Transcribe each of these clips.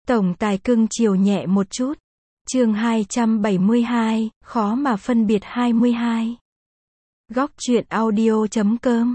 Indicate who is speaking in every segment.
Speaker 1: Tổng tài cưng chiều nhẹ một chút. Chương 272, khó mà phân biệt 22. Góc truyện audio.com.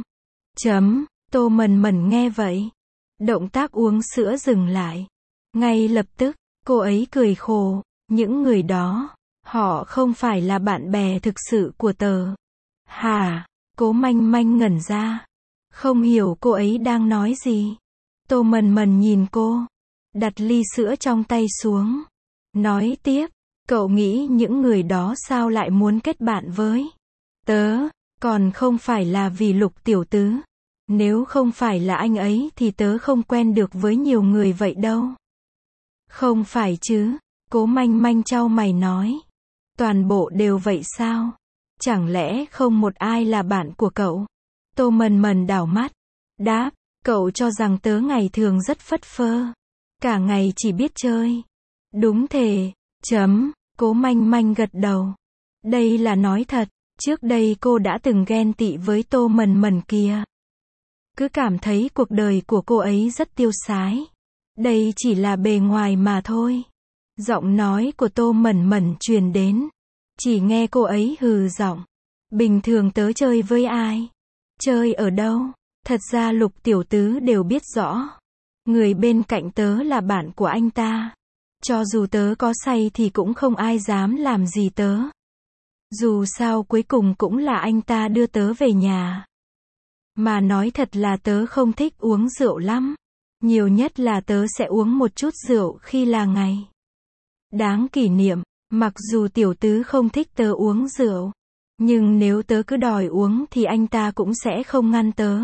Speaker 1: Tô Mần Mần nghe vậy. Động tác uống sữa dừng lại. Ngay lập tức, cô ấy cười khổ. Những người đó, họ không phải là bạn bè thực sự của tớ. Hả? Cố Manh Manh ngẩn ra. Không hiểu cô ấy đang nói gì. Tô Mần Mần nhìn cô. Đặt ly sữa trong tay xuống. Nói tiếp, cậu nghĩ những người đó sao lại muốn kết bạn với tớ, còn không phải là vì Lục tiểu tứ. Nếu không phải là anh ấy thì tớ không quen được với nhiều người vậy đâu. Không phải chứ, Cố Manh Manh chau mày nói. Toàn bộ đều vậy sao? Chẳng lẽ không một ai là bạn của cậu? Tô Mần Mần đảo mắt. Đáp, cậu cho rằng tớ ngày thường rất phất phơ. Cả ngày chỉ biết chơi. Đúng thế. Cố Manh Manh gật đầu. Đây là nói thật. Trước đây cô đã từng ghen tị với Tô Mần Mần kia. Cứ cảm thấy cuộc đời của cô ấy rất tiêu sái. Đây chỉ là bề ngoài mà thôi. Giọng nói của Tô Mần Mần truyền đến. Chỉ nghe cô ấy hừ giọng. Bình thường tớ chơi với ai? Chơi ở đâu? Thật ra Lục tiểu tứ đều biết rõ. Người bên cạnh tớ là bạn của anh ta. Cho dù tớ có say thì cũng không ai dám làm gì tớ. Dù sao cuối cùng cũng là anh ta đưa tớ về nhà. Mà nói thật là tớ không thích uống rượu lắm. Nhiều nhất là tớ sẽ uống một chút rượu khi là ngày đáng kỷ niệm. Mặc dù tiểu tứ không thích tớ uống rượu, nhưng nếu tớ cứ đòi uống thì anh ta cũng sẽ không ngăn tớ.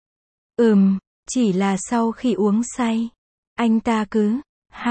Speaker 1: Chỉ là sau khi uống say, anh ta cứ,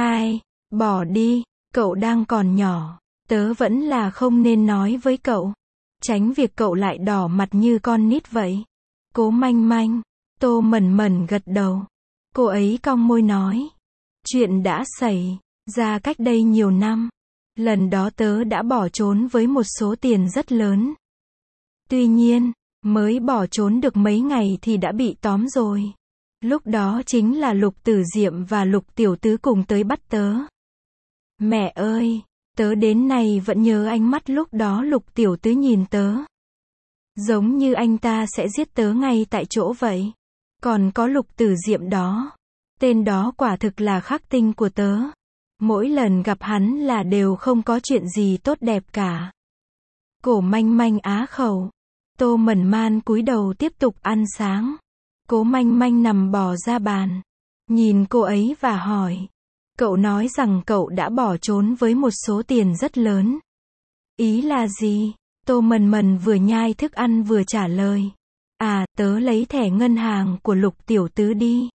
Speaker 1: bỏ đi, cậu đang còn nhỏ, tớ vẫn là không nên nói với cậu. Tránh việc cậu lại đỏ mặt như con nít vậy. Cố Manh Manh, Tô Mần Mần gật đầu. Cô ấy cong môi nói. Chuyện đã xảy ra cách đây nhiều năm. Lần đó tớ đã bỏ trốn với một số tiền rất lớn. Tuy nhiên, mới bỏ trốn được mấy ngày thì đã bị tóm rồi. Lúc đó chính là Lục Tử Diệm và Lục tiểu tứ cùng tới bắt tớ. Mẹ ơi, tớ đến nay vẫn nhớ ánh mắt lúc đó Lục tiểu tứ nhìn tớ. Giống như anh ta sẽ giết tớ ngay tại chỗ vậy. Còn có Lục Tử Diệm đó. Tên đó quả thực là khắc tinh của tớ. Mỗi lần gặp hắn là đều không có chuyện gì tốt đẹp cả. Cổ Manh Manh á khẩu. Tô Mần Man cúi đầu tiếp tục ăn sáng. Cố Manh Manh nằm bò ra bàn. Nhìn cô ấy và hỏi. Cậu nói rằng cậu đã bỏ trốn với một số tiền rất lớn. Ý là gì? Tô Mần Mần vừa nhai thức ăn vừa trả lời. À, tớ lấy thẻ ngân hàng của Lục tiểu tứ đi.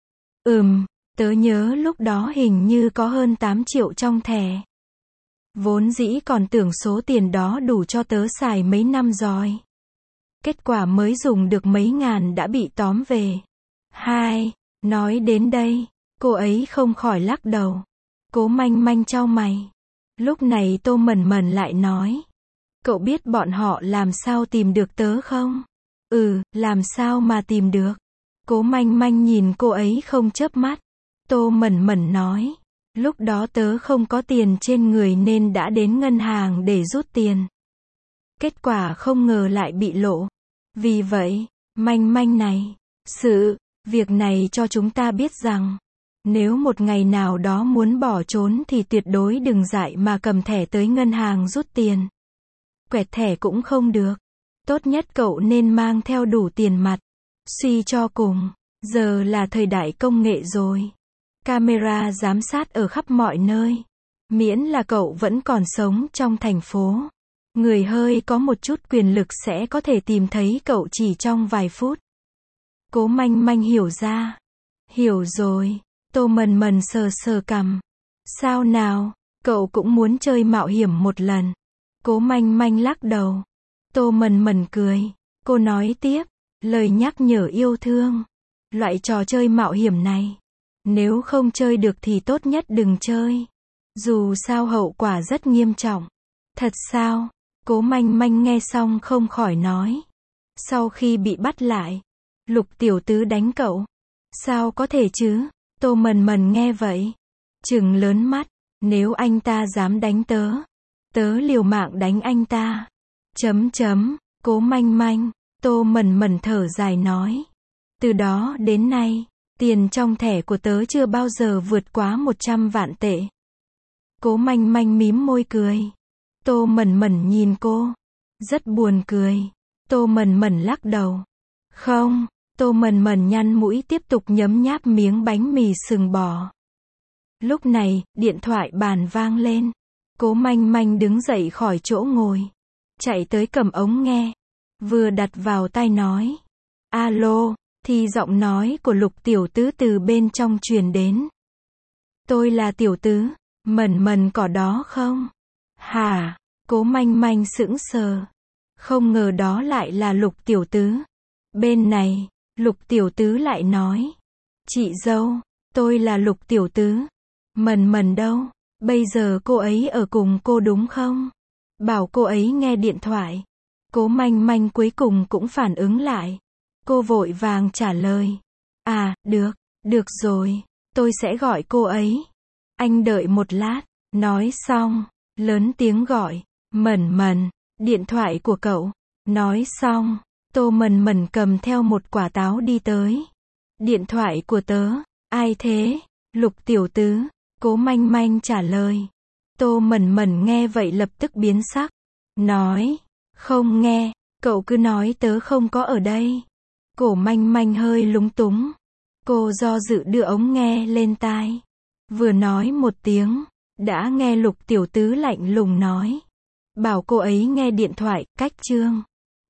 Speaker 1: Tớ nhớ lúc đó hình như có hơn 8 triệu trong thẻ. Vốn dĩ còn tưởng số tiền đó đủ cho tớ xài mấy năm rồi. Kết quả mới dùng được mấy ngàn đã bị tóm về. Nói đến đây, cô ấy không khỏi lắc đầu. Cố Manh Manh chau mày. Lúc này Tô Mần Mần lại nói. Cậu biết bọn họ làm sao tìm được tớ không? Làm sao mà tìm được? Cố Manh Manh nhìn cô ấy không chớp mắt. Tô Mần Mần nói. Lúc đó tớ không có tiền trên người nên đã đến ngân hàng để rút tiền. Kết quả không ngờ lại bị lộ. Vì vậy, Manh Manh này, việc này cho chúng ta biết rằng, nếu một ngày nào đó muốn bỏ trốn thì tuyệt đối đừng dại mà cầm thẻ tới ngân hàng rút tiền. Quẹt thẻ cũng không được. Tốt nhất cậu nên mang theo đủ tiền mặt. Suy cho cùng, giờ là thời đại công nghệ rồi. Camera giám sát ở khắp mọi nơi. Miễn là cậu vẫn còn sống trong thành phố. Người hơi có một chút quyền lực sẽ có thể tìm thấy cậu chỉ trong vài phút. Cố Manh Manh hiểu ra. Hiểu rồi. Tô Mần Mần sờ sờ cằm. Sao nào, cậu cũng muốn chơi mạo hiểm một lần. Cố Manh Manh lắc đầu. Tô Mần Mần cười. Cô nói tiếp. Lời nhắc nhở yêu thương. Loại trò chơi mạo hiểm này. Nếu không chơi được thì tốt nhất đừng chơi. Dù sao hậu quả rất nghiêm trọng. Thật sao? Cố Manh Manh nghe xong không khỏi nói. Sau khi bị bắt lại, Lục tiểu tứ đánh cậu. Sao có thể chứ? Tô Mần Mần nghe vậy. trừng lớn mắt, nếu anh ta dám đánh tớ, tớ liều mạng đánh anh ta. Cố Manh Manh, Tô Mần Mần thở dài nói. Từ đó đến nay, tiền trong thẻ của tớ chưa bao giờ vượt quá 100 vạn tệ. Cố Manh Manh mím môi cười. Tô Mần Mần nhìn cô. Rất buồn cười. Tô Mần Mần lắc đầu. Không, Tô Mần Mần nhăn mũi tiếp tục nhấm nháp miếng bánh mì sừng bò. Lúc này, điện thoại bàn vang lên. Cố Manh Manh đứng dậy khỏi chỗ ngồi. Chạy tới cầm ống nghe. Vừa đặt vào tai nói. Alo, thì giọng nói của Lục Tiểu Tứ từ bên trong truyền đến. Tôi là Tiểu Tứ, Mần Mần có đó không? Hả? Cố Manh Manh sững sờ. Không ngờ đó lại là Lục Tiểu Tứ. Bên này, Lục Tiểu Tứ lại nói. Chị dâu, tôi là Lục Tiểu Tứ. Mần Mần đâu? Bây giờ cô ấy ở cùng cô đúng không? Bảo cô ấy nghe điện thoại. Cố Manh Manh cuối cùng cũng phản ứng lại. Cô vội vàng trả lời. À, được rồi, tôi sẽ gọi cô ấy. Anh đợi một lát. Nói xong, lớn tiếng gọi. Mần Mần, điện thoại của cậu. Nói xong, Tô Mần Mần cầm theo một quả táo đi tới. Điện thoại của tớ. Ai thế? Lục Tiểu Tứ. Cố Manh Manh trả lời. Tô Mần Mần nghe vậy lập tức biến sắc. Nói. Không nghe, cậu cứ nói tớ không có ở đây. Cố Manh Manh hơi lúng túng. Cô do dự đưa ống nghe lên tai. Vừa nói một tiếng, đã nghe Lục Tiểu Tứ lạnh lùng nói. Bảo cô ấy nghe điện thoại, cách chương.